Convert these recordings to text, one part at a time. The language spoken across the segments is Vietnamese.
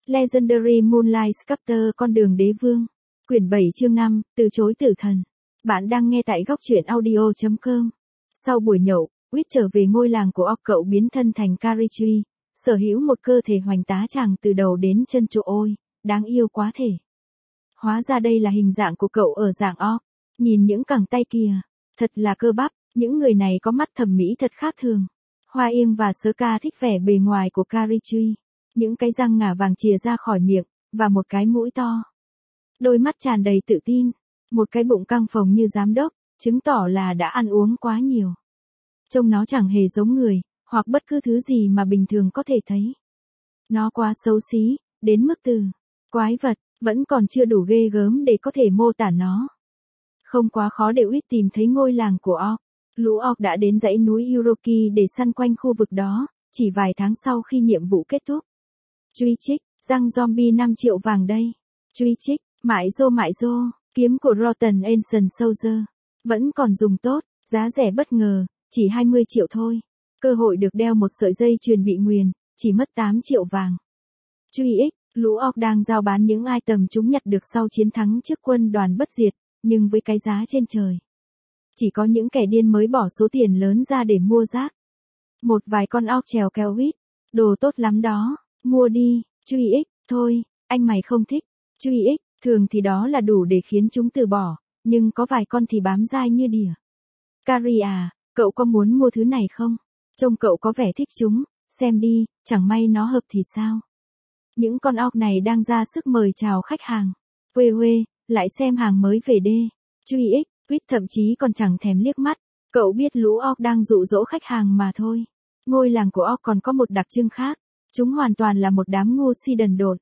Legendary Moonlight Sculptor con đường đế vương. Quyển 7 chương 5, từ chối tử thần. Bạn đang nghe tại góc truyện audio.com. Sau buổi nhậu, Whit trở về ngôi làng của Orc, cậu biến thân thành Carichi, sở hữu một cơ thể hoành tá tràng từ đầu đến chân. Trời ơi, đáng yêu quá thể. Hóa ra đây là hình dạng của cậu ở dạng Orc. Nhìn những cẳng tay kìa, thật là cơ bắp, những người này có mắt thẩm mỹ thật khác thường. Hoa Yên và Sớ Ca thích vẻ bề ngoài của Carichi. Những cái răng ngà vàng chìa ra khỏi miệng, và một cái mũi to. Đôi mắt tràn đầy tự tin, một cái bụng căng phồng như giám đốc, chứng tỏ là đã ăn uống quá nhiều. Trông nó chẳng hề giống người, hoặc bất cứ thứ gì mà bình thường có thể thấy. Nó quá xấu xí, đến mức từ quái vật, vẫn còn chưa đủ ghê gớm để có thể mô tả nó. Không quá khó để Whit tìm thấy ngôi làng của Orc. Lũ Orc đã đến dãy núi Uroki để săn quanh khu vực đó, chỉ vài tháng sau khi nhiệm vụ kết thúc. Truy trích, răng zombie 5 triệu vàng đây. Truy trích, mại rô, kiếm của Rotten Ancient Soldier. Vẫn còn dùng tốt, giá rẻ bất ngờ, chỉ 20 triệu thôi. Cơ hội được đeo một sợi dây chuyền bị nguyền, chỉ mất 8 triệu vàng. Truy ích, lũ Orc đang giao bán những item chúng nhặt được sau chiến thắng trước quân đoàn bất diệt, nhưng với cái giá trên trời. Chỉ có những kẻ điên mới bỏ số tiền lớn ra để mua rác. Một vài con Orc trèo kéo Whit, đồ tốt lắm đó, mua đi. Truy ích, thôi, anh mày không thích. Truy ích, thường thì đó là đủ để khiến chúng từ bỏ, nhưng có vài con thì bám dai như đỉa. Carrie à, cậu có muốn mua thứ này không? Trông cậu có vẻ thích chúng, xem đi, chẳng may nó hợp thì sao? Những con Orc này đang ra sức mời chào khách hàng. Huê huê, lại xem hàng mới về đê. Truy ích, Whit thậm chí còn chẳng thèm liếc mắt. Cậu biết lũ Orc đang dụ dỗ khách hàng mà thôi. Ngôi làng của Orc còn có một đặc trưng khác. Chúng hoàn toàn là một đám ngu si đần độn.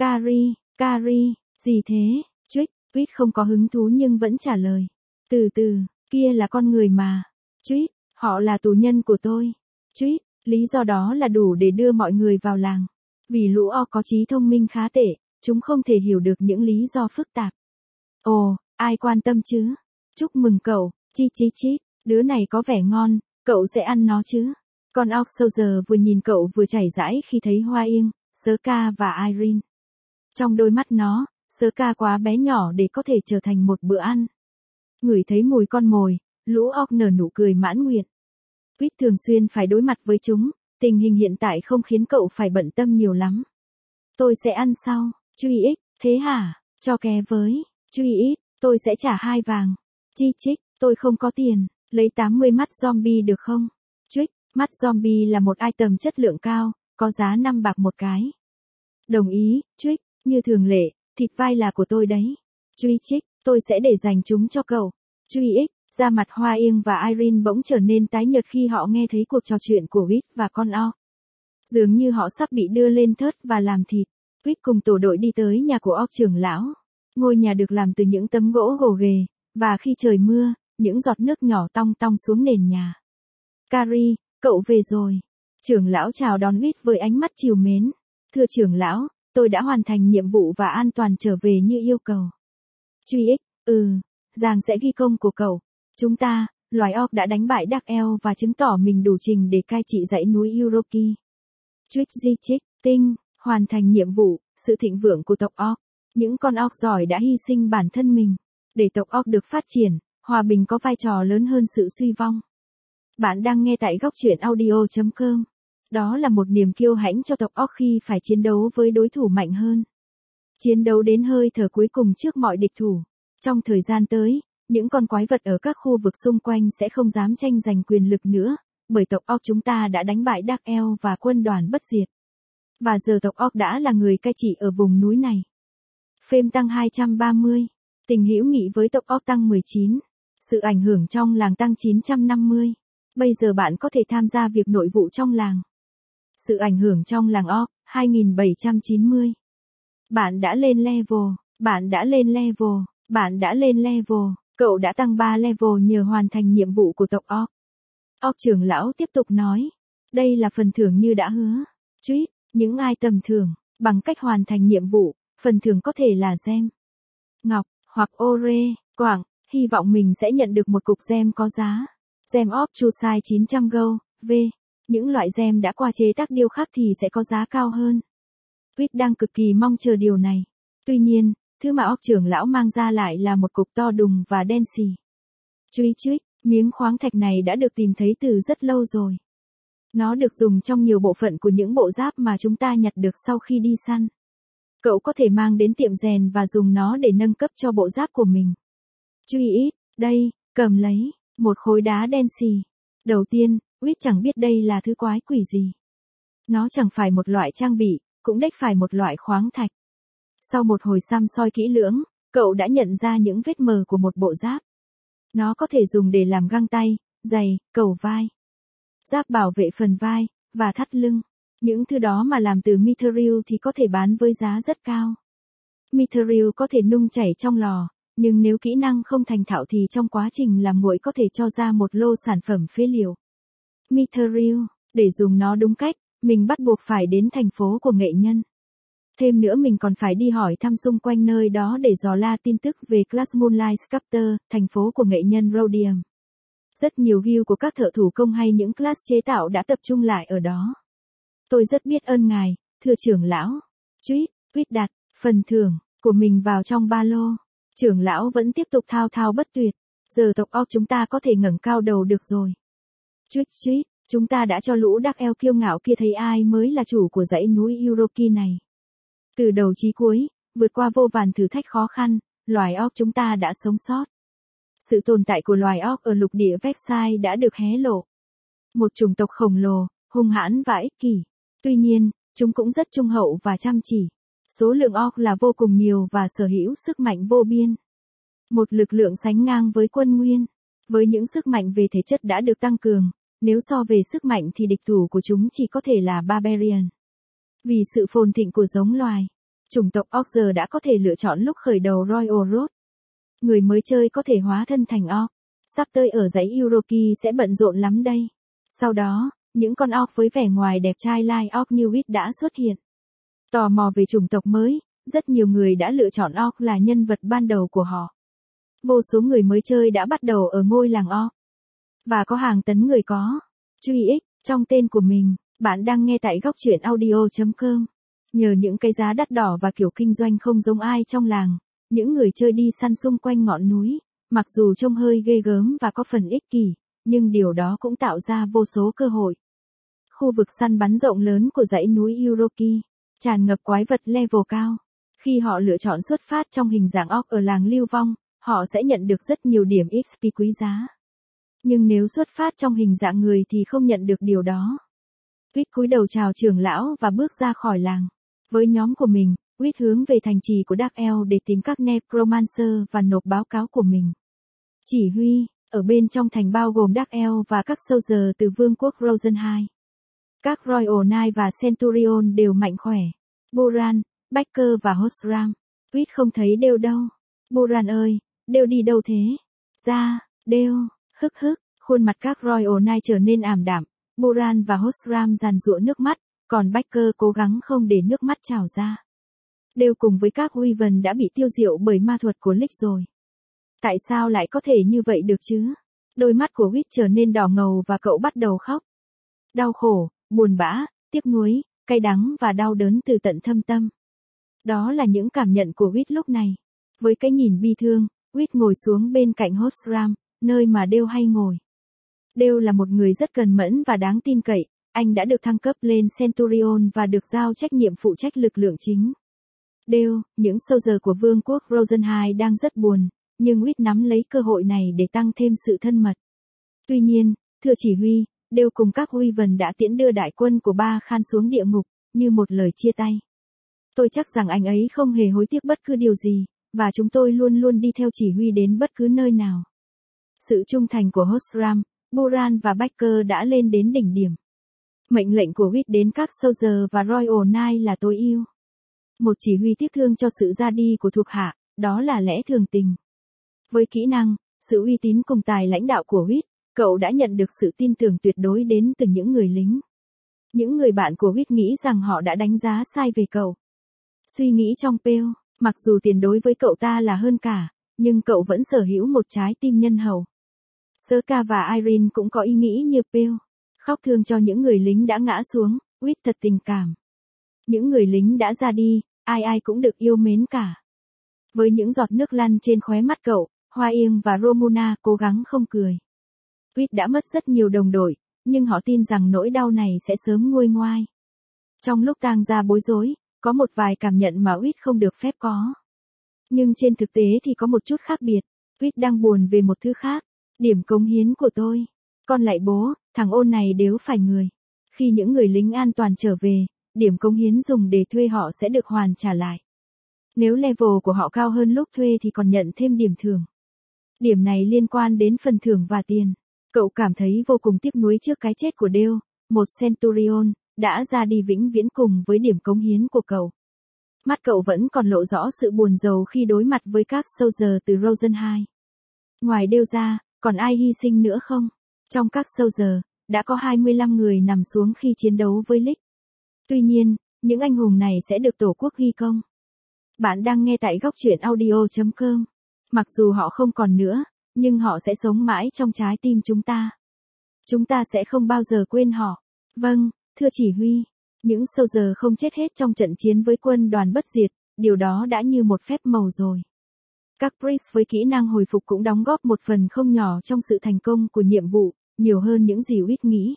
Carrie, gì thế? Whit không có hứng thú nhưng vẫn trả lời. Từ từ, kia là con người mà. Họ là tù nhân của tôi. Lý do đó là đủ để đưa mọi người vào làng. Vì lũ Orc có trí thông minh khá tệ, chúng không thể hiểu được những lý do phức tạp. Ồ, ai quan tâm chứ? Chúc mừng cậu, chít, đứa này có vẻ ngon, cậu sẽ ăn nó chứ? Con Orc Soldier vừa nhìn cậu vừa chảy dãi khi thấy Hoa Yên, Sớ Ca và Irene. Trong đôi mắt nó, Sớ Ca quá bé nhỏ để có thể trở thành một bữa ăn. Ngửi thấy mùi con mồi, lũ Orc nở nụ cười mãn nguyện. Whit thường xuyên phải đối mặt với chúng, tình hình hiện tại không khiến cậu phải bận tâm nhiều lắm. Tôi sẽ ăn sau. Truy ích, thế hả? Cho ké với. Truy ích, tôi sẽ trả 2 vàng. Chích, tôi không có tiền, lấy 80 mắt zombie được không? Mắt zombie là một item chất lượng cao, có giá 5 bạc một cái. Đồng ý, như thường lệ, thịt vai là của tôi đấy. Trích, tôi sẽ để dành chúng cho cậu. Truy ích, da mặt Hoa Yên và Irene bỗng trở nên tái nhợt khi họ nghe thấy cuộc trò chuyện của Whit và con Orc. Dường như họ sắp bị đưa lên thớt và làm thịt. Whit cùng tổ đội đi tới nhà của Orc trưởng lão. Ngôi nhà được làm từ những tấm gỗ gồ ghề, và khi trời mưa, những giọt nước nhỏ tong tong xuống nền nhà. Carrie, cậu về rồi. Trưởng lão chào đón Whit với ánh mắt trìu mến. Thưa trưởng lão, tôi đã hoàn thành nhiệm vụ và an toàn trở về như yêu cầu. Truy ích, Giang sẽ ghi công của cậu. Chúng ta, loài Orc đã đánh bại Dark Elf và chứng tỏ mình đủ trình để cai trị dãy núi Uroki. Tinh, hoàn thành nhiệm vụ, sự thịnh vượng của tộc Orc. Những con Orc giỏi đã hy sinh bản thân mình. Để tộc Orc được phát triển, hòa bình có vai trò lớn hơn sự suy vong. Bạn đang nghe tại góc truyện audio.com. Đó là một niềm kiêu hãnh cho tộc Orc khi phải chiến đấu với đối thủ mạnh hơn. Chiến đấu đến hơi thở cuối cùng trước mọi địch thủ. Trong thời gian tới, những con quái vật ở các khu vực xung quanh sẽ không dám tranh giành quyền lực nữa, bởi tộc Orc chúng ta đã đánh bại Dark Elf và quân đoàn bất diệt. Và giờ tộc Orc đã là người cai trị ở vùng núi này. Fame tăng 230. Tình hữu nghị với tộc Orc tăng 19. Sự ảnh hưởng trong làng tăng 950. Bây giờ bạn có thể tham gia việc nội vụ trong làng. Sự ảnh hưởng trong làng Orc, 2790. Bạn đã lên level. Cậu đã tăng 3 level nhờ hoàn thành nhiệm vụ của tộc Orc. Orc trưởng lão tiếp tục nói. Đây là phần thưởng như đã hứa. Những item thưởng, bằng cách hoàn thành nhiệm vụ, phần thưởng có thể là gem, ngọc, hoặc ore, quặng. Hy vọng mình sẽ nhận được một cục gem có giá. Gem of Chusai 900 gold, V. Những loại gem đã qua chế tác điêu khắc thì sẽ có giá cao hơn. Quýt đang cực kỳ mong chờ điều này. Tuy nhiên, thứ mà óc trưởng lão mang ra lại là một cục to đùng và đen xì. Chuý chuýt, miếng khoáng thạch này đã được tìm thấy từ rất lâu rồi. Nó được dùng trong nhiều bộ phận của những bộ giáp mà chúng ta nhặt được sau khi đi săn. Cậu có thể mang đến tiệm rèn và dùng nó để nâng cấp cho bộ giáp của mình. Chuý ít, đây, cầm lấy, một khối đá đen xì. Đầu tiên, Quýt chẳng biết đây là thứ quái quỷ gì. Nó chẳng phải một loại trang bị, cũng đếch phải một loại khoáng thạch. Sau một hồi xăm soi kỹ lưỡng, cậu đã nhận ra những vết mờ của một bộ giáp. Nó có thể dùng để làm găng tay, giày, cầu vai, giáp bảo vệ phần vai, và thắt lưng. Những thứ đó mà làm từ mithril thì có thể bán với giá rất cao. Mithril có thể nung chảy trong lò, nhưng nếu kỹ năng không thành thạo thì trong quá trình làm nguội có thể cho ra một lô sản phẩm phế liệu. Mithril, để dùng nó đúng cách, mình bắt buộc phải đến thành phố của nghệ nhân. Thêm nữa mình còn phải đi hỏi thăm xung quanh nơi đó để dò la tin tức về Class Moonlight Sculptor, thành phố của nghệ nhân Rhodium. Rất nhiều guild của các thợ thủ công hay những class chế tạo đã tập trung lại ở đó. Tôi rất biết ơn ngài, thưa trưởng lão. Quýt đặt phần thưởng của mình vào trong ba lô. Trưởng lão vẫn tiếp tục thao thao bất tuyệt. Giờ tộc Orc chúng ta có thể ngẩng cao đầu được rồi. Chuýt, chúng ta đã cho lũ Dark Elf kiêu ngạo kia thấy ai mới là chủ của dãy núi Uroki này. Từ đầu chí cuối, vượt qua vô vàn thử thách khó khăn, loài Orc chúng ta đã sống sót. Sự tồn tại của loài Orc ở lục địa Vexai đã được hé lộ. Một chủng tộc khổng lồ, hung hãn và ích kỷ. Tuy nhiên, chúng cũng rất trung hậu và chăm chỉ. Số lượng Orc là vô cùng nhiều và sở hữu sức mạnh vô biên. Một lực lượng sánh ngang với quân Nguyên. Với những sức mạnh về thể chất đã được tăng cường, nếu so về sức mạnh thì địch thủ của chúng chỉ có thể là Barbarian. Vì sự phồn thịnh của giống loài, chủng tộc Orc giờ đã có thể lựa chọn lúc khởi đầu Royal Road. Người mới chơi có thể hóa thân thành Orc. Sắp tới ở dãy Uroki sẽ bận rộn lắm đây. Sau đó, những con Orc với vẻ ngoài đẹp trai like Orc như Quýt đã xuất hiện. Tò mò về chủng tộc mới, rất nhiều người đã lựa chọn Orc là nhân vật ban đầu của họ. Vô số người mới chơi đã bắt đầu ở ngôi làng Orc. Và có hàng tấn người có Chuý X trong tên của mình. Bạn đang nghe tại góc truyện audio.com. Nhờ những cái giá đắt đỏ và kiểu kinh doanh không giống ai trong làng, những người chơi đi săn xung quanh ngọn núi, mặc dù trông hơi ghê gớm và có phần ích kỷ, nhưng điều đó cũng tạo ra vô số cơ hội. Khu vực săn bắn rộng lớn của dãy núi Uroki, tràn ngập quái vật level cao. Khi họ lựa chọn xuất phát trong hình dạng Orc ở làng lưu vong, họ sẽ nhận được rất nhiều điểm XP quý giá. Nhưng nếu xuất phát trong hình dạng người thì không nhận được điều đó. Quýt cúi đầu chào trưởng lão và bước ra khỏi làng. Với nhóm của mình, Quýt hướng về thành trì của Dark Elf để tìm các Necromancer và nộp báo cáo của mình. Chỉ huy, ở bên trong thành bao gồm Dark Elf và các soldier từ vương quốc Rosenheim. Các Royal Knight và Centurion đều mạnh khỏe. Buran, Backer và Hosram. Quýt không thấy Đêu đâu. Buran ơi, Đêu đi đâu thế? Ra, Đêu, hức, khuôn mặt các Royal Knight trở nên ảm đạm. Buran và Hosram giàn giụa nước mắt, còn Backer cố gắng không để nước mắt trào ra. Đều cùng với các Wyvern đã bị tiêu diệu bởi ma thuật của Lich rồi. Tại sao lại có thể như vậy được chứ? Đôi mắt của Quýt trở nên đỏ ngầu và cậu bắt đầu khóc. Đau khổ, buồn bã, tiếc nuối, cay đắng và đau đớn từ tận thâm tâm. Đó là những cảm nhận của Quýt lúc này. Với cái nhìn bi thương, Quýt ngồi xuống bên cạnh Hosram, nơi mà Đêu hay ngồi. Đêu là một người rất cần mẫn và đáng tin cậy, anh đã được thăng cấp lên Centurion và được giao trách nhiệm phụ trách lực lượng chính. Đêu, những soldier của vương quốc Rosenheim đang rất buồn, nhưng Quýt nắm lấy cơ hội này để tăng thêm sự thân mật. Tuy nhiên, thưa chỉ huy, Đêu cùng các Wyvern đã tiễn đưa đại quân của Ba Khan xuống địa ngục, như một lời chia tay. Tôi chắc rằng anh ấy không hề hối tiếc bất cứ điều gì, và chúng tôi luôn luôn đi theo chỉ huy đến bất cứ nơi nào. Sự trung thành của Hosram, Buran và Backer đã lên đến đỉnh điểm. Mệnh lệnh của Quýt đến các soldier và Royal Knight là tối ưu. Một chỉ huy tiếc thương cho sự ra đi của thuộc hạ, đó là lẽ thường tình. Với kỹ năng, sự uy tín cùng tài lãnh đạo của Quýt, cậu đã nhận được sự tin tưởng tuyệt đối đến từ những người lính. Những người bạn của Quýt nghĩ rằng họ đã đánh giá sai về cậu. Suy nghĩ trong Pale, mặc dù tiền đối với cậu ta là hơn cả, nhưng cậu vẫn sở hữu một trái tim nhân hậu. Serka và Irene cũng có ý nghĩ như Pale. Khóc thương cho những người lính đã ngã xuống, Quýt thật tình cảm. Những người lính đã ra đi, ai ai cũng được yêu mến cả. Với những giọt nước lăn trên khóe mắt cậu, Hoa Yên và Romuna cố gắng không cười. Reed đã mất rất nhiều đồng đội, nhưng họ tin rằng nỗi đau này sẽ sớm nguôi ngoai. Trong lúc tang gia bối rối, có một vài cảm nhận mà Reed không được phép có. Nhưng trên thực tế thì có một chút khác biệt. Reed đang buồn về một thứ khác. Điểm cống hiến của tôi. Con lạy bố, thằng ôn này đếu phải người. Khi những người lính an toàn trở về, điểm cống hiến dùng để thuê họ sẽ được hoàn trả lại. Nếu level của họ cao hơn lúc thuê thì còn nhận thêm điểm thưởng. Điểm này liên quan đến phần thưởng và tiền. Cậu cảm thấy vô cùng tiếc nuối trước cái chết của Dale, một Centurion, đã ra đi vĩnh viễn cùng với điểm cống hiến của cậu. Mắt cậu vẫn còn lộ rõ sự buồn rầu khi đối mặt với các soldier từ Rosen 2. Ngoài Dale ra, còn ai hy sinh nữa không? Trong các soldier, đã có 25 người nằm xuống khi chiến đấu với Lick. Tuy nhiên, những anh hùng này sẽ được Tổ quốc ghi công. Bạn đang nghe tại góc truyện audio.com. Mặc dù họ không còn nữa, nhưng họ sẽ sống mãi trong trái tim chúng ta. Chúng ta sẽ không bao giờ quên họ. Vâng, thưa chỉ huy. Những soldier không chết hết trong trận chiến với quân đoàn bất diệt, điều đó đã như một phép màu rồi. Các priest với kỹ năng hồi phục cũng đóng góp một phần không nhỏ trong sự thành công của nhiệm vụ, nhiều hơn những gì Reed nghĩ.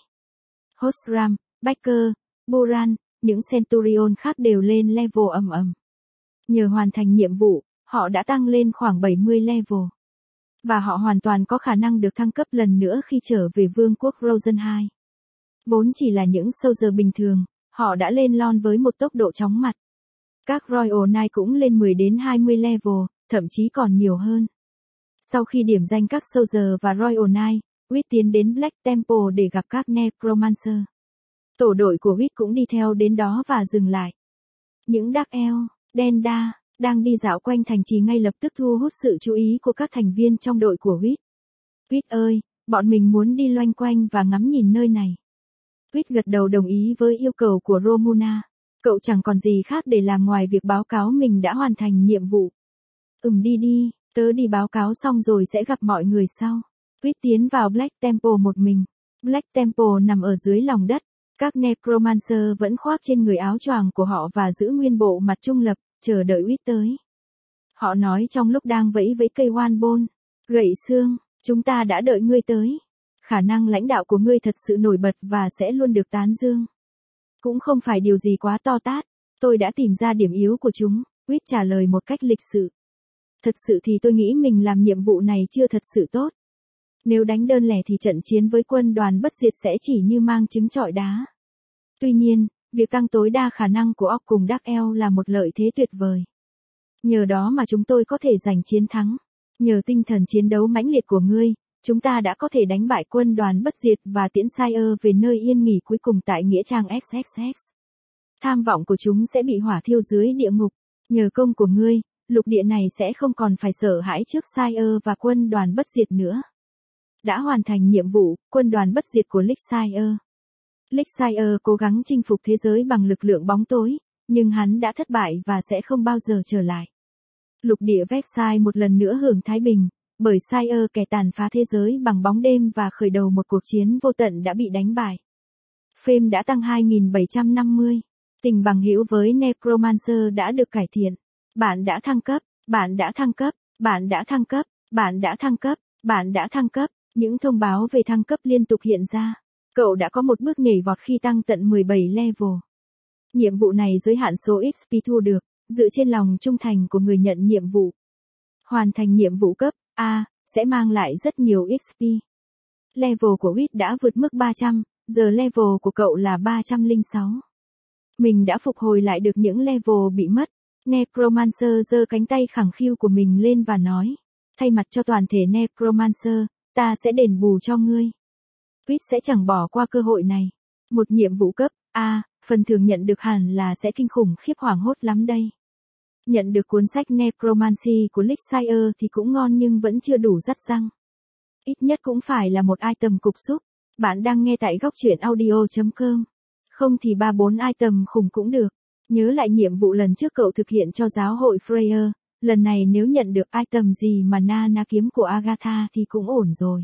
Hosram, Baker, Buran, những Centurion khác đều lên level ầm. Nhờ hoàn thành nhiệm vụ, họ đã tăng lên khoảng 70 level. Và họ hoàn toàn có khả năng được thăng cấp lần nữa khi trở về vương quốc Rosen 2. Vốn chỉ là những soldier bình thường, họ đã lên lon với một tốc độ chóng mặt. Các Royal Knight cũng lên 10 đến 20 level, thậm chí còn nhiều hơn. Sau khi điểm danh các soldier và Royal Knight, Reed tiến đến Black Temple để gặp các Necromancer. Tổ đội của Reed cũng đi theo đến đó và dừng lại. Những Dark Elf, Denda, đang đi dạo quanh thành trì ngay lập tức thu hút sự chú ý của các thành viên trong đội của Reed. Reed ơi, bọn mình muốn đi loanh quanh và ngắm nhìn nơi này. Reed gật đầu đồng ý với yêu cầu của Romuna. Cậu chẳng còn gì khác để làm ngoài việc báo cáo mình đã hoàn thành nhiệm vụ. Đi, tớ đi báo cáo xong rồi sẽ gặp mọi người sau. Reed tiến vào Black Temple một mình. Black Temple nằm ở dưới lòng đất. Các Necromancer vẫn khoác trên người áo choàng của họ và giữ nguyên bộ mặt trung lập, chờ đợi Reed tới. Họ nói trong lúc đang vẫy với cây oan bôn. Gậy xương, chúng ta đã đợi ngươi tới. Khả năng lãnh đạo của ngươi thật sự nổi bật và sẽ luôn được tán dương. Cũng không phải điều gì quá to tát. Tôi đã tìm ra điểm yếu của chúng, Reed trả lời một cách lịch sự. Thật sự thì tôi nghĩ mình làm nhiệm vụ này chưa thật sự tốt. Nếu đánh đơn lẻ thì trận chiến với quân đoàn bất diệt sẽ chỉ như mang trứng trọi đá. Tuy nhiên, việc tăng tối đa khả năng của Orc cùng Dark Elf là một lợi thế tuyệt vời. Nhờ đó mà chúng tôi có thể giành chiến thắng. Nhờ tinh thần chiến đấu mãnh liệt của ngươi, chúng ta đã có thể đánh bại quân đoàn bất diệt và tiễn Sire về nơi yên nghỉ cuối cùng tại nghĩa trang XXX. Tham vọng của chúng sẽ bị hỏa thiêu dưới địa ngục. Nhờ công của ngươi, lục địa này sẽ không còn phải sợ hãi trước Sire và quân đoàn bất diệt nữa. Đã hoàn thành nhiệm vụ, quân đoàn bất diệt của Licksire. Licksire cố gắng chinh phục thế giới bằng lực lượng bóng tối, nhưng hắn đã thất bại và sẽ không bao giờ trở lại. Lục địa Vexai một lần nữa hưởng thái bình, bởi Sire kẻ tàn phá thế giới bằng bóng đêm và khởi đầu một cuộc chiến vô tận đã bị đánh bại. Fame đã tăng 2750. Tình bằng hữu với Necromancer đã được cải thiện. Bạn đã thăng cấp, bạn đã thăng cấp, bạn đã thăng cấp, bạn đã thăng cấp, bạn đã thăng cấp. Những thông báo về thăng cấp liên tục hiện ra. Cậu đã có một bước nhảy vọt khi tăng tận 17 level. Nhiệm vụ này giới hạn số XP thu được, dựa trên lòng trung thành của người nhận nhiệm vụ. Hoàn thành nhiệm vụ cấp A, sẽ mang lại rất nhiều XP. Level của Reed đã vượt mức 300, giờ level của cậu là 306. Mình đã phục hồi lại được những level bị mất. Necromancer giơ cánh tay khẳng khiu của mình lên và nói. Thay mặt cho toàn thể Necromancer, ta sẽ đền bù cho ngươi. Reed sẽ chẳng bỏ qua cơ hội này. Một nhiệm vụ cấp A, phần thưởng nhận được hẳn là sẽ kinh khủng khiếp hoảng hốt lắm đây. Nhận được cuốn sách Necromancy của Licksire thì cũng ngon nhưng vẫn chưa đủ dắt răng. Ít nhất cũng phải là một item cục xúc. Bạn đang nghe tại góc truyện audio.com. Không thì 3-4 item khủng cũng được. Nhớ lại nhiệm vụ lần trước cậu thực hiện cho giáo hội Freya. Lần này nếu nhận được item gì mà na kiếm của Agatha thì cũng ổn rồi.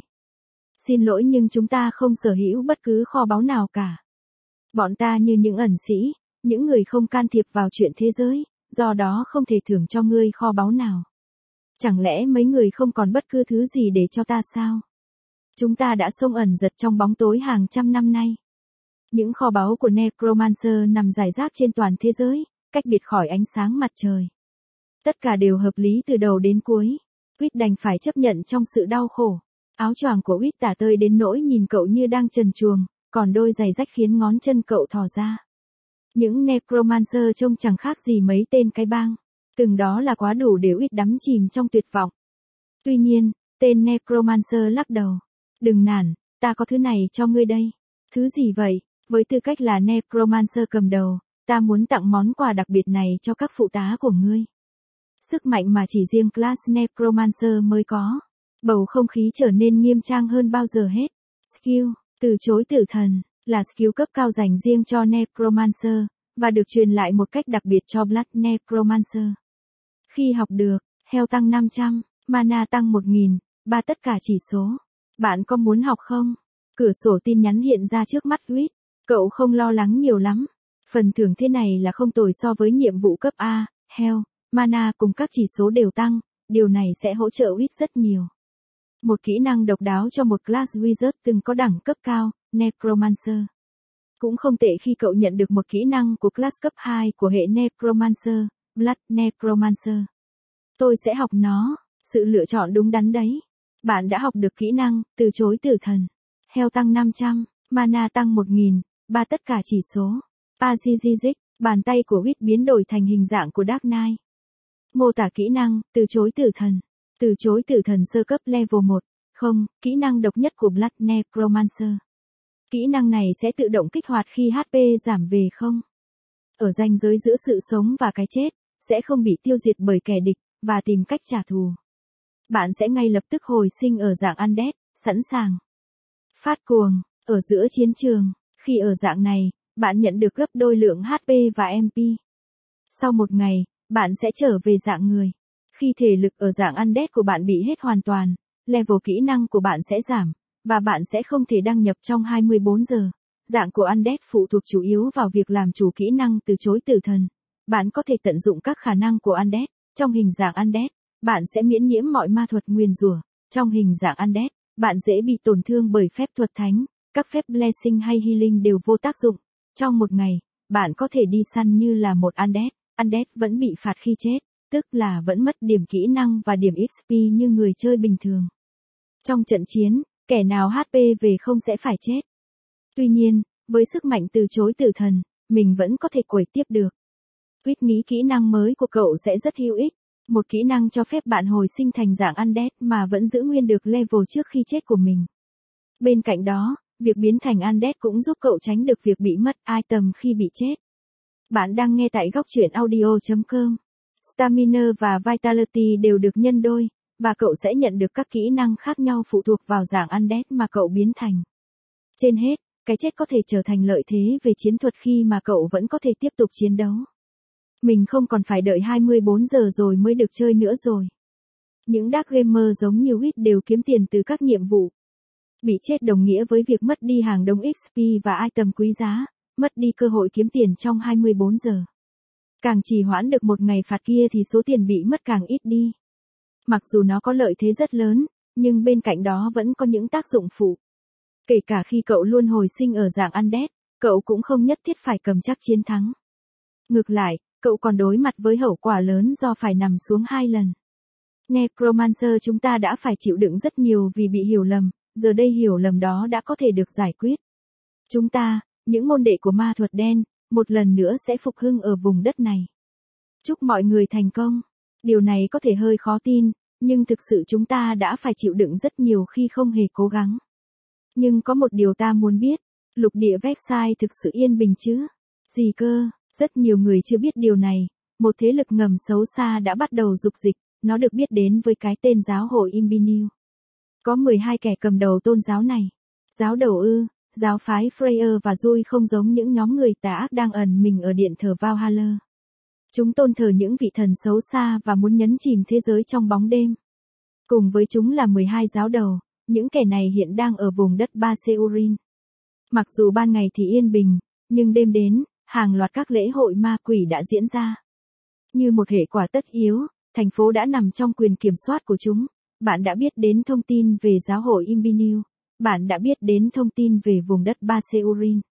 Xin lỗi nhưng chúng ta không sở hữu bất cứ kho báu nào cả. Bọn ta như những ẩn sĩ, những người không can thiệp vào chuyện thế giới, do đó không thể thưởng cho ngươi kho báu nào. Chẳng lẽ mấy người không còn bất cứ thứ gì để cho ta sao? Chúng ta đã xông ẩn giật trong bóng tối hàng trăm năm nay. Những kho báu của Necromancer nằm rải rác trên toàn thế giới, cách biệt khỏi ánh sáng mặt trời. Tất cả đều hợp lý từ đầu đến cuối. Quýt đành phải chấp nhận trong sự đau khổ. Áo choàng của Quýt tả tơi đến nỗi nhìn cậu như đang trần truồng, còn đôi giày rách khiến ngón chân cậu thò ra. Những Necromancer trông chẳng khác gì mấy tên cái bang. Từng đó là quá đủ để Quýt đắm chìm trong tuyệt vọng. Tuy nhiên, tên Necromancer lắc đầu. Đừng nản, ta có thứ này cho ngươi đây. Thứ gì vậy? Với tư cách là Necromancer cầm đầu, ta muốn tặng món quà đặc biệt này cho các phụ tá của ngươi. Sức mạnh mà chỉ riêng class Necromancer mới có. Bầu không khí trở nên nghiêm trang hơn bao giờ hết. Skill, từ chối tử thần, là skill cấp cao dành riêng cho Necromancer, và được truyền lại một cách đặc biệt cho Blood Necromancer. Khi học được, health tăng 500, mana tăng 1000, ba tất cả chỉ số. Bạn có muốn học không? Cửa sổ tin nhắn hiện ra trước mắt Quýt. Cậu không lo lắng nhiều lắm. Phần thưởng thế này là không tồi so với nhiệm vụ cấp A, health, mana cùng các chỉ số đều tăng, điều này sẽ hỗ trợ Quýt rất nhiều. Một kỹ năng độc đáo cho một class wizard từng có đẳng cấp cao, Necromancer. Cũng không tệ khi cậu nhận được một kỹ năng của class cấp 2 của hệ Necromancer, Blood Necromancer. Tôi sẽ học nó, sự lựa chọn đúng đắn đấy. Bạn đã học được kỹ năng, từ chối tử thần. Health tăng 500, mana tăng 1000, ba tất cả chỉ số. Pazizizik, bàn tay của Quýt biến đổi thành hình dạng của Dark Knight. Mô tả kỹ năng, từ chối tử thần. Từ chối tử thần sơ cấp level 1, không, kỹ năng độc nhất của Blood Necromancer. Kỹ năng này sẽ tự động kích hoạt khi HP giảm về không. Ở ranh giới giữa sự sống và cái chết, sẽ không bị tiêu diệt bởi kẻ địch, và tìm cách trả thù. Bạn sẽ ngay lập tức hồi sinh ở dạng undead, sẵn sàng. Phát cuồng, ở giữa chiến trường, khi ở dạng này, bạn nhận được gấp đôi lượng HP và MP. Sau một ngày, bạn sẽ trở về dạng người. Khi thể lực ở dạng undead của bạn bị hết hoàn toàn, level kỹ năng của bạn sẽ giảm, và bạn sẽ không thể đăng nhập trong 24 giờ. Dạng của undead phụ thuộc chủ yếu vào việc làm chủ kỹ năng từ chối tử thần. Bạn có thể tận dụng các khả năng của undead. Trong hình dạng undead, bạn sẽ miễn nhiễm mọi ma thuật nguyền rủa. Trong hình dạng undead, bạn dễ bị tổn thương bởi phép thuật thánh, các phép blessing hay healing đều vô tác dụng. Trong một ngày, bạn có thể đi săn như là một undead. Undead vẫn bị phạt khi chết, tức là vẫn mất điểm kỹ năng và điểm XP như người chơi bình thường. Trong trận chiến, kẻ nào HP về không sẽ phải chết. Tuy nhiên, với sức mạnh từ chối tử thần, mình vẫn có thể quẩy tiếp được. Quýt nghĩ kỹ năng mới của cậu sẽ rất hữu ích. Một kỹ năng cho phép bạn hồi sinh thành dạng undead mà vẫn giữ nguyên được level trước khi chết của mình. Bên cạnh đó, việc biến thành undead cũng giúp cậu tránh được việc bị mất item khi bị chết. Bạn đang nghe tại góc truyện audio.com. Stamina và Vitality đều được nhân đôi, và cậu sẽ nhận được các kỹ năng khác nhau phụ thuộc vào dạng undead mà cậu biến thành. Trên hết, cái chết có thể trở thành lợi thế về chiến thuật khi mà cậu vẫn có thể tiếp tục chiến đấu. Mình không còn phải đợi 24 giờ rồi mới được chơi nữa rồi. Những dark gamer giống như Quýt đều kiếm tiền từ các nhiệm vụ. Bị chết đồng nghĩa với việc mất đi hàng đống XP và item quý giá, mất đi cơ hội kiếm tiền trong 24 giờ. Càng trì hoãn được một ngày phạt kia thì số tiền bị mất càng ít đi. Mặc dù nó có lợi thế rất lớn, nhưng bên cạnh đó vẫn có những tác dụng phụ. Kể cả khi cậu luôn hồi sinh ở dạng undead, cậu cũng không nhất thiết phải cầm chắc chiến thắng. Ngược lại, cậu còn đối mặt với hậu quả lớn do phải nằm xuống 2 lần. Necromancer chúng ta đã phải chịu đựng rất nhiều vì bị hiểu lầm, giờ đây hiểu lầm đó đã có thể được giải quyết. Chúng ta, những môn đệ của ma thuật đen, một lần nữa sẽ phục hưng ở vùng đất này. Chúc mọi người thành công. Điều này có thể hơi khó tin, nhưng thực sự chúng ta đã phải chịu đựng rất nhiều khi không hề cố gắng. Nhưng có một điều ta muốn biết, lục địa Vexai thực sự yên bình chứ? Gì cơ? Rất nhiều người chưa biết điều này, một thế lực ngầm xấu xa đã bắt đầu dục dịch, nó được biết đến với cái tên giáo hội Imbiniu. Có 12 kẻ cầm đầu tôn giáo này. Giáo đầu giáo phái Freyr và Rui không giống những nhóm người tà ác đang ẩn mình ở điện thờ Valhalla. Chúng tôn thờ những vị thần xấu xa và muốn nhấn chìm thế giới trong bóng đêm. Cùng với chúng là 12 giáo đầu, những kẻ này hiện đang ở vùng đất Baseurin. Mặc dù ban ngày thì yên bình, nhưng đêm đến, hàng loạt các lễ hội ma quỷ đã diễn ra. Như một hệ quả tất yếu, thành phố đã nằm trong quyền kiểm soát của chúng. Bạn đã biết đến thông tin về giáo hội Imbinu. Bạn đã biết đến thông tin về vùng đất Baseurin.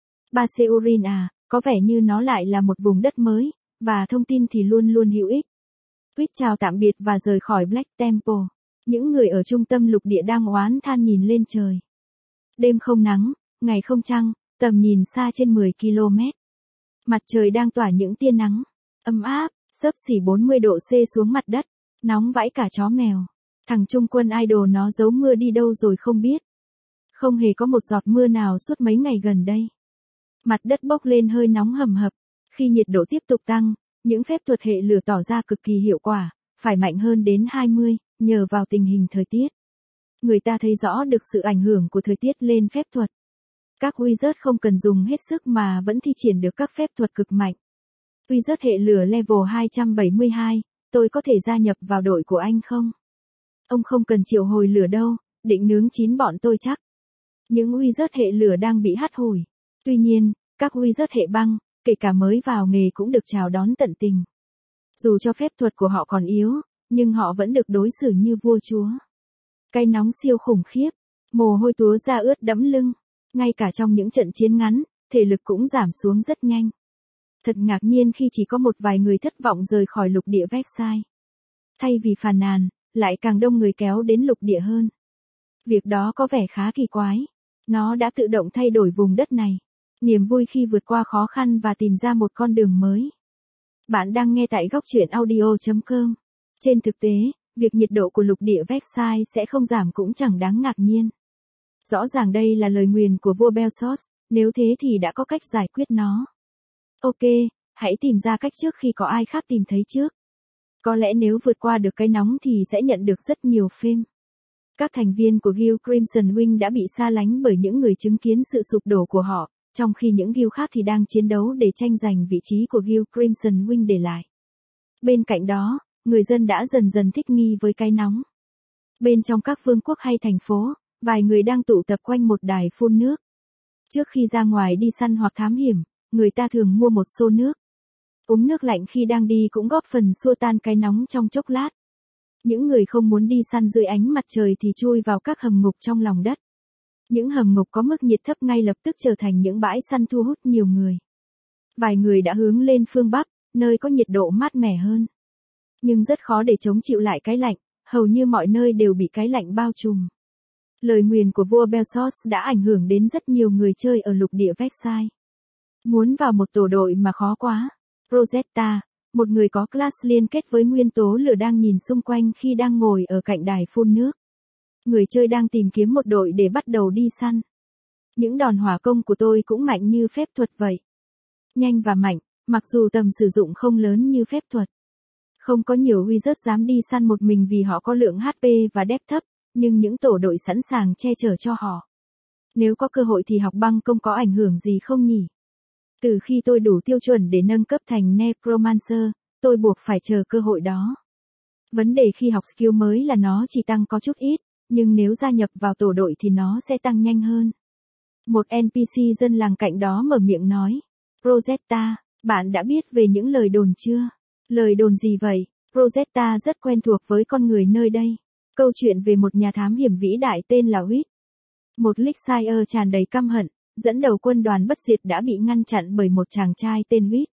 Baseurin à, có vẻ như nó lại là một vùng đất mới, và thông tin thì luôn luôn hữu ích. Tweet chào tạm biệt và rời khỏi Black Temple. Những người ở trung tâm lục địa đang oán than nhìn lên trời. Đêm không nắng, ngày không trăng, tầm nhìn xa trên 10 km. Mặt trời đang tỏa những tia nắng ấm áp, xấp xỉ 40 độ C xuống mặt đất, nóng vãi cả chó mèo. Thằng Trung Quân idol nó giấu mưa đi đâu rồi không biết. Không hề có một giọt mưa nào suốt mấy ngày gần đây. Mặt đất bốc lên hơi nóng hầm hập. Khi nhiệt độ tiếp tục tăng, những phép thuật hệ lửa tỏ ra cực kỳ hiệu quả, phải mạnh hơn đến 20, nhờ vào tình hình thời tiết. Người ta thấy rõ được sự ảnh hưởng của thời tiết lên phép thuật. Các wizard không cần dùng hết sức mà vẫn thi triển được các phép thuật cực mạnh. Wizard hệ lửa level 272, tôi có thể gia nhập vào đội của anh không? Ông không cần triệu hồi lửa đâu, định nướng chín bọn tôi chắc. Những wizard hệ lửa đang bị hắt hủi. Tuy nhiên, các wizard hệ băng, kể cả mới vào nghề cũng được chào đón tận tình. Dù cho phép thuật của họ còn yếu, nhưng họ vẫn được đối xử như vua chúa. Cái nóng siêu khủng khiếp, mồ hôi túa ra ướt đẫm lưng. Ngay cả trong những trận chiến ngắn, thể lực cũng giảm xuống rất nhanh. Thật ngạc nhiên khi chỉ có một vài người thất vọng rời khỏi lục địa Versailles. Thay vì phàn nàn, lại càng đông người kéo đến lục địa hơn. Việc đó có vẻ khá kỳ quái. Nó đã tự động thay đổi vùng đất này. Niềm vui khi vượt qua khó khăn và tìm ra một con đường mới. Bạn đang nghe tại góc truyện audio.com. Trên thực tế, việc nhiệt độ của lục địa Versailles sẽ không giảm cũng chẳng đáng ngạc nhiên. Rõ ràng đây là lời nguyền của vua Belsos, nếu thế thì đã có cách giải quyết nó. Ok, hãy tìm ra cách trước khi có ai khác tìm thấy trước. Có lẽ nếu vượt qua được cái nóng thì sẽ nhận được rất nhiều phim. Các thành viên của Guild Crimson Wing đã bị xa lánh bởi những người chứng kiến sự sụp đổ của họ, trong khi những guild khác thì đang chiến đấu để tranh giành vị trí của Guild Crimson Wing để lại. Bên cạnh đó, người dân đã dần dần thích nghi với cái nóng. Bên trong các vương quốc hay thành phố, vài người đang tụ tập quanh một đài phun nước. Trước khi ra ngoài đi săn hoặc thám hiểm, người ta thường mua một xô nước. Uống nước lạnh khi đang đi cũng góp phần xua tan cái nóng trong chốc lát. Những người không muốn đi săn dưới ánh mặt trời thì chui vào các hầm ngục trong lòng đất. Những hầm ngục có mức nhiệt thấp ngay lập tức trở thành những bãi săn thu hút nhiều người. Vài người đã hướng lên phương Bắc, nơi có nhiệt độ mát mẻ hơn. Nhưng rất khó để chống chịu lại cái lạnh, hầu như mọi nơi đều bị cái lạnh bao trùm. Lời nguyền của vua Belsos đã ảnh hưởng đến rất nhiều người chơi ở lục địa Versailles. Muốn vào một tổ đội mà khó quá. Rosetta, một người có class liên kết với nguyên tố lửa đang nhìn xung quanh khi đang ngồi ở cạnh đài phun nước. Người chơi đang tìm kiếm một đội để bắt đầu đi săn. Những đòn hỏa công của tôi cũng mạnh như phép thuật vậy. Nhanh và mạnh, mặc dù tầm sử dụng không lớn như phép thuật. Không có nhiều wizard dám đi săn một mình vì họ có lượng HP và depth thấp, nhưng những tổ đội sẵn sàng che chở cho họ. Nếu có cơ hội thì học băng công có ảnh hưởng gì không nhỉ? Từ khi tôi đủ tiêu chuẩn để nâng cấp thành Necromancer, tôi buộc phải chờ cơ hội đó. Vấn đề khi học skill mới là nó chỉ tăng có chút ít, nhưng nếu gia nhập vào tổ đội thì nó sẽ tăng nhanh hơn. Một NPC dân làng cạnh đó mở miệng nói. Rosetta, bạn đã biết về những lời đồn chưa? Lời đồn gì vậy? Rosetta rất quen thuộc với con người nơi đây. Câu chuyện về một nhà thám hiểm vĩ đại tên là Huýt. Một Elixir tràn đầy căm hận, dẫn đầu quân đoàn bất diệt đã bị ngăn chặn bởi một chàng trai tên Huýt.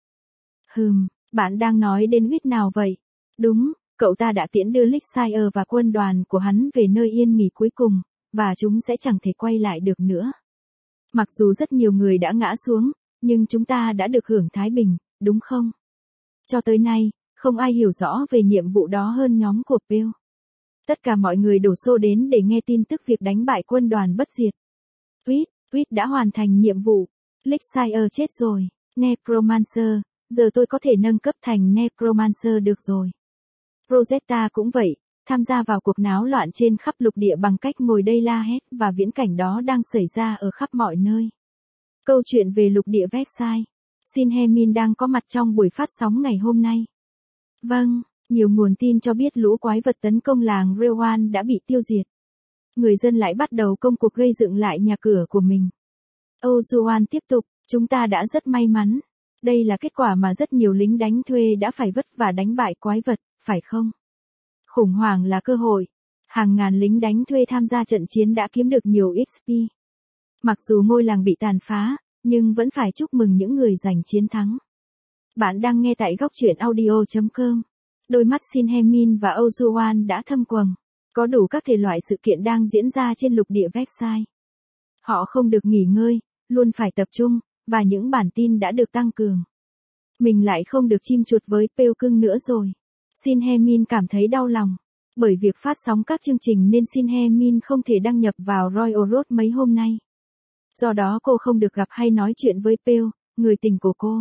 Bạn đang nói đến Huýt nào vậy? Đúng, cậu ta đã tiễn đưa Elixir và quân đoàn của hắn về nơi yên nghỉ cuối cùng, và chúng sẽ chẳng thể quay lại được nữa. Mặc dù rất nhiều người đã ngã xuống, nhưng chúng ta đã được hưởng thái bình, đúng không? Cho tới nay, không ai hiểu rõ về nhiệm vụ đó hơn nhóm của Peel. Tất cả mọi người đổ xô đến để nghe tin tức việc đánh bại quân đoàn bất diệt. Huýt đã hoàn thành nhiệm vụ. Elixir chết rồi. Necromancer, giờ tôi có thể nâng cấp thành Necromancer được rồi. Rosetta cũng vậy, tham gia vào cuộc náo loạn trên khắp lục địa bằng cách ngồi đây la hét và viễn cảnh đó đang xảy ra ở khắp mọi nơi. Câu chuyện về lục địa Versailles. Xin Hemin đang có mặt trong buổi phát sóng ngày hôm nay. Vâng, nhiều nguồn tin cho biết lũ quái vật tấn công làng Rewan đã bị tiêu diệt. Người dân lại bắt đầu công cuộc gây dựng lại nhà cửa của mình. Ozuan tiếp tục, chúng ta đã rất may mắn. Đây là kết quả mà rất nhiều lính đánh thuê đã phải vất vả đánh bại quái vật, phải không? Khủng hoảng là cơ hội. Hàng ngàn lính đánh thuê tham gia trận chiến đã kiếm được nhiều XP. Mặc dù ngôi làng bị tàn phá, nhưng vẫn phải chúc mừng những người giành chiến thắng. Bạn đang nghe tại góc truyện audio.com. Đôi mắt Shin Hye-min và Oh Joo-hwan đã thâm quầng. Có đủ các thể loại sự kiện đang diễn ra trên lục địa Versailles. Họ không được nghỉ ngơi, luôn phải tập trung, và những bản tin đã được tăng cường. Mình lại không được chim chuột với Peo Cưng nữa rồi. Shin Hye-min cảm thấy đau lòng. Bởi việc phát sóng các chương trình nên Shin Hye-min không thể đăng nhập vào Royal Road mấy hôm nay. Do đó cô không được gặp hay nói chuyện với Peo, người tình của cô.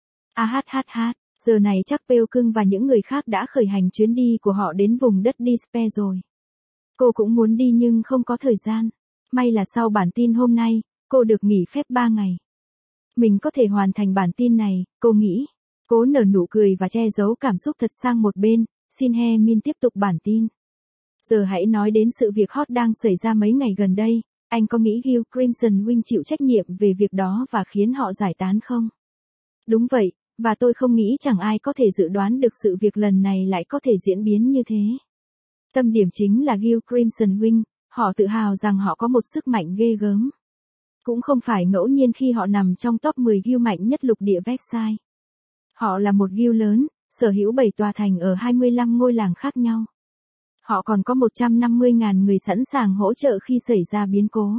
Giờ này chắc Peo Cưng và những người khác đã khởi hành chuyến đi của họ đến vùng đất Dispe rồi. Cô cũng muốn đi nhưng không có thời gian. May là sau bản tin hôm nay, cô được nghỉ phép 3 ngày. Mình có thể hoàn thành bản tin này, cô nghĩ. Cố nở nụ cười và che giấu cảm xúc thật sang một bên, Shin Hye-min tiếp tục bản tin. Giờ hãy nói đến sự việc hot đang xảy ra mấy ngày gần đây. Anh có nghĩ Gil Crimson Wing chịu trách nhiệm về việc đó và khiến họ giải tán không? Đúng vậy, và tôi không nghĩ chẳng ai có thể dự đoán được sự việc lần này lại có thể diễn biến như thế. Tâm điểm chính là Gil Crimson Wing, họ tự hào rằng họ có một sức mạnh ghê gớm. Cũng không phải ngẫu nhiên khi họ nằm trong top 10 Gil mạnh nhất lục địa Versailles. Họ là một Gil lớn, sở hữu 7 tòa thành ở 25 ngôi làng khác nhau. Họ còn có 150.000 người sẵn sàng hỗ trợ khi xảy ra biến cố.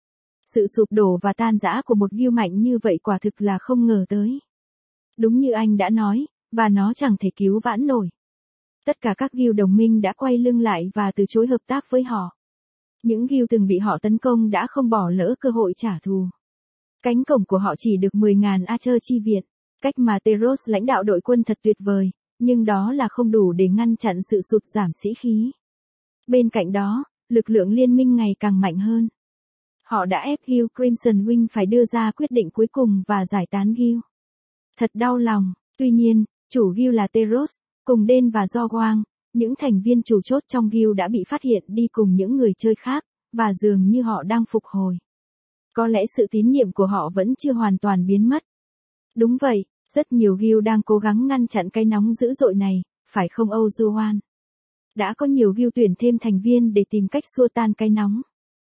Sự sụp đổ và tan rã của một Gil mạnh như vậy quả thực là không ngờ tới. Đúng như anh đã nói, và nó chẳng thể cứu vãn nổi. Tất cả các Gil đồng minh đã quay lưng lại và từ chối hợp tác với họ. Những Gil từng bị họ tấn công đã không bỏ lỡ cơ hội trả thù. Cánh cổng của họ chỉ được 10.000 archer chi viện. Cách mà Teros lãnh đạo đội quân thật tuyệt vời, nhưng đó là không đủ để ngăn chặn sự sụt giảm sĩ khí. Bên cạnh đó, lực lượng liên minh ngày càng mạnh hơn. Họ đã ép Gil Crimson Wing phải đưa ra quyết định cuối cùng và giải tán Gil. Thật đau lòng, tuy nhiên, chủ Gil là Teros, cùng Den và Jo-gwang, những thành viên chủ chốt trong Gil đã bị phát hiện đi cùng những người chơi khác, và dường như họ đang phục hồi. Có lẽ sự tín nhiệm của họ vẫn chưa hoàn toàn biến mất. Đúng vậy, rất nhiều Gil đang cố gắng ngăn chặn cái nóng dữ dội này, phải không Oh Joo-hwan? Đã có nhiều Gil tuyển thêm thành viên để tìm cách xua tan cái nóng.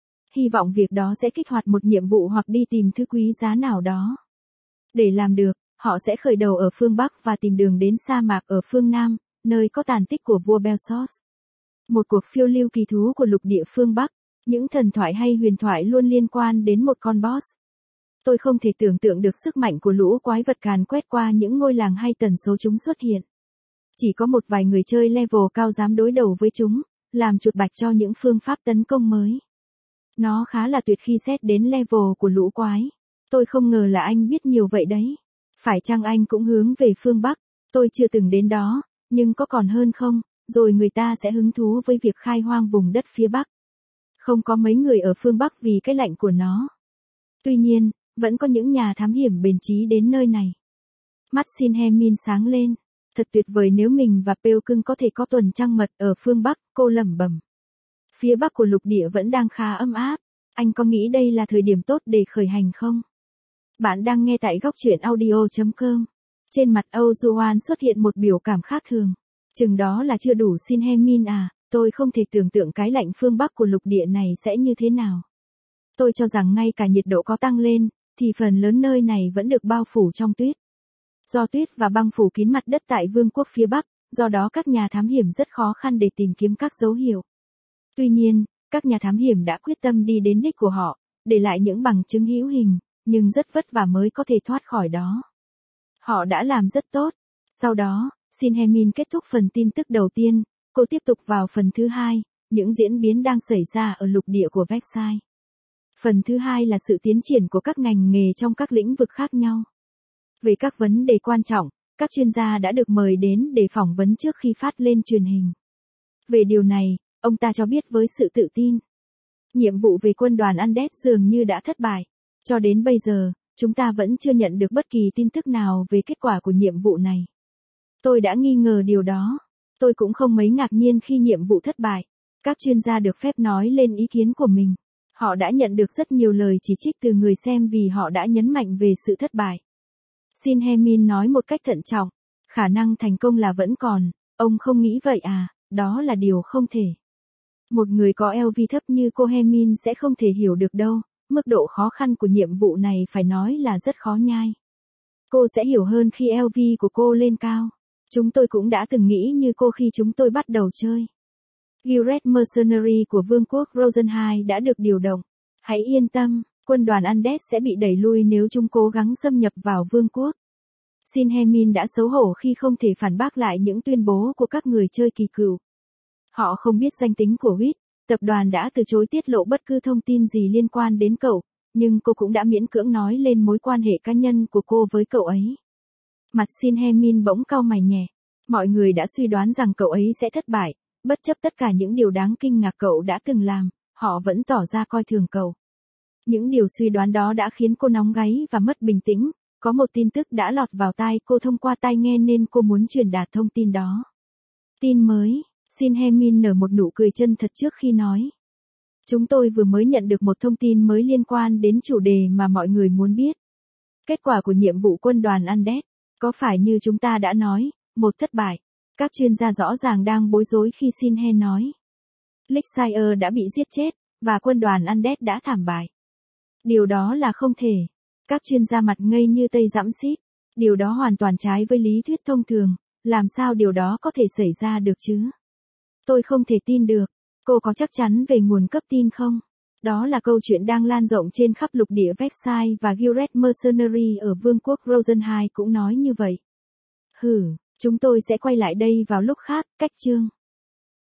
Hy vọng việc đó sẽ kích hoạt một nhiệm vụ hoặc đi tìm thứ quý giá nào đó. Để làm được, họ sẽ khởi đầu ở phương Bắc và tìm đường đến sa mạc ở phương Nam, nơi có tàn tích của vua Belsos. Một cuộc phiêu lưu kỳ thú của lục địa phương Bắc, những thần thoại hay huyền thoại luôn liên quan đến một con boss. Tôi không thể tưởng tượng được sức mạnh của lũ quái vật càn quét qua những ngôi làng hay tần số chúng xuất hiện. Chỉ có một vài người chơi level cao dám đối đầu với chúng, làm chuột bạch cho những phương pháp tấn công mới. Nó khá là tuyệt khi xét đến level của lũ quái. Tôi không ngờ là anh biết nhiều vậy đấy. Phải chăng anh cũng hướng về phương Bắc? Tôi chưa từng đến đó, nhưng có còn hơn không, rồi người ta sẽ hứng thú với việc khai hoang vùng đất phía Bắc. Không có mấy người ở phương Bắc vì cái lạnh của nó. Tuy nhiên, vẫn có những nhà thám hiểm bền chí đến nơi này. Mắt Shin Hye-min sáng lên. Thật tuyệt vời nếu mình và Peo Cưng có thể có tuần trăng mật ở phương Bắc, cô lẩm bẩm. Phía Bắc của lục địa vẫn đang khá ấm áp. Anh có nghĩ đây là thời điểm tốt để khởi hành không? Bạn đang nghe tại góc truyện audio.com. Trên mặt Oh Joo-hwan xuất hiện một biểu cảm khác thường. Chừng đó là chưa đủ Shin Hye-min à, tôi không thể tưởng tượng cái lạnh phương Bắc của lục địa này sẽ như thế nào. Tôi cho rằng ngay cả nhiệt độ có tăng lên, thì phần lớn nơi này vẫn được bao phủ trong tuyết. Do tuyết và băng phủ kín mặt đất tại vương quốc phía Bắc, do đó các nhà thám hiểm rất khó khăn để tìm kiếm các dấu hiệu. Tuy nhiên, các nhà thám hiểm đã quyết tâm đi đến đích của họ, để lại những bằng chứng hữu hình, nhưng rất vất vả mới có thể thoát khỏi đó. Họ đã làm rất tốt. Sau đó, Shin Hye-min kết thúc phần tin tức đầu tiên, cô tiếp tục vào phần thứ hai, những diễn biến đang xảy ra ở lục địa của Versailles. Phần thứ hai là sự tiến triển của các ngành nghề trong các lĩnh vực khác nhau. Về các vấn đề quan trọng, các chuyên gia đã được mời đến để phỏng vấn trước khi phát lên truyền hình. Về điều này, ông ta cho biết với sự tự tin. Nhiệm vụ về quân đoàn Undead dường như đã thất bại. Cho đến bây giờ, chúng ta vẫn chưa nhận được bất kỳ tin tức nào về kết quả của nhiệm vụ này. Tôi đã nghi ngờ điều đó. Tôi cũng không mấy ngạc nhiên khi nhiệm vụ thất bại. Các chuyên gia được phép nói lên ý kiến của mình. Họ đã nhận được rất nhiều lời chỉ trích từ người xem vì họ đã nhấn mạnh về sự thất bại. Shin Hye-min nói một cách thận trọng. Khả năng thành công là vẫn còn, ông không nghĩ vậy à, đó là điều không thể. Một người có LV thấp như cô Hye-min sẽ không thể hiểu được đâu, mức độ khó khăn của nhiệm vụ này phải nói là rất khó nhai. Cô sẽ hiểu hơn khi LV của cô lên cao. Chúng tôi cũng đã từng nghĩ như cô khi chúng tôi bắt đầu chơi. Guild Mercenary của Vương quốc Rosenheim đã được điều động. Hãy yên tâm, quân đoàn Undead sẽ bị đẩy lui nếu chúng cố gắng xâm nhập vào vương quốc. Shin Hye-min đã xấu hổ khi không thể phản bác lại những tuyên bố của các người chơi kỳ cựu. Họ không biết danh tính của Wit, tập đoàn đã từ chối tiết lộ bất cứ thông tin gì liên quan đến cậu, nhưng cô cũng đã miễn cưỡng nói lên mối quan hệ cá nhân của cô với cậu ấy. Mặt Shin Hye-min bỗng cau mày nhẹ. Mọi người đã suy đoán rằng cậu ấy sẽ thất bại, bất chấp tất cả những điều đáng kinh ngạc cậu đã từng làm, họ vẫn tỏ ra coi thường cậu. Những điều suy đoán đó đã khiến cô nóng gáy và mất bình tĩnh. Có một tin tức đã lọt vào tai cô thông qua tai nghe nên cô muốn truyền đạt thông tin đó. Tin mới, Shin Hye-min nở một nụ cười chân thật trước khi nói. Chúng tôi vừa mới nhận được một thông tin mới liên quan đến chủ đề mà mọi người muốn biết. Kết quả của nhiệm vụ quân đoàn Undead, có phải như chúng ta đã nói, một thất bại. Các chuyên gia rõ ràng đang bối rối khi Shin Hye nói. Lixire đã bị giết chết, và quân đoàn Undead đã thảm bại. Điều đó là không thể. Các chuyên gia mặt ngây như tây giẫm xít. Điều đó hoàn toàn trái với lý thuyết thông thường, làm sao điều đó có thể xảy ra được chứ? Tôi không thể tin được. Cô có chắc chắn về nguồn cấp tin không? Đó là câu chuyện đang lan rộng trên khắp lục địa Vexai và Guild Mercenary ở Vương quốc Rosenheim cũng nói như vậy. Chúng tôi sẽ quay lại đây vào lúc khác, cách chương.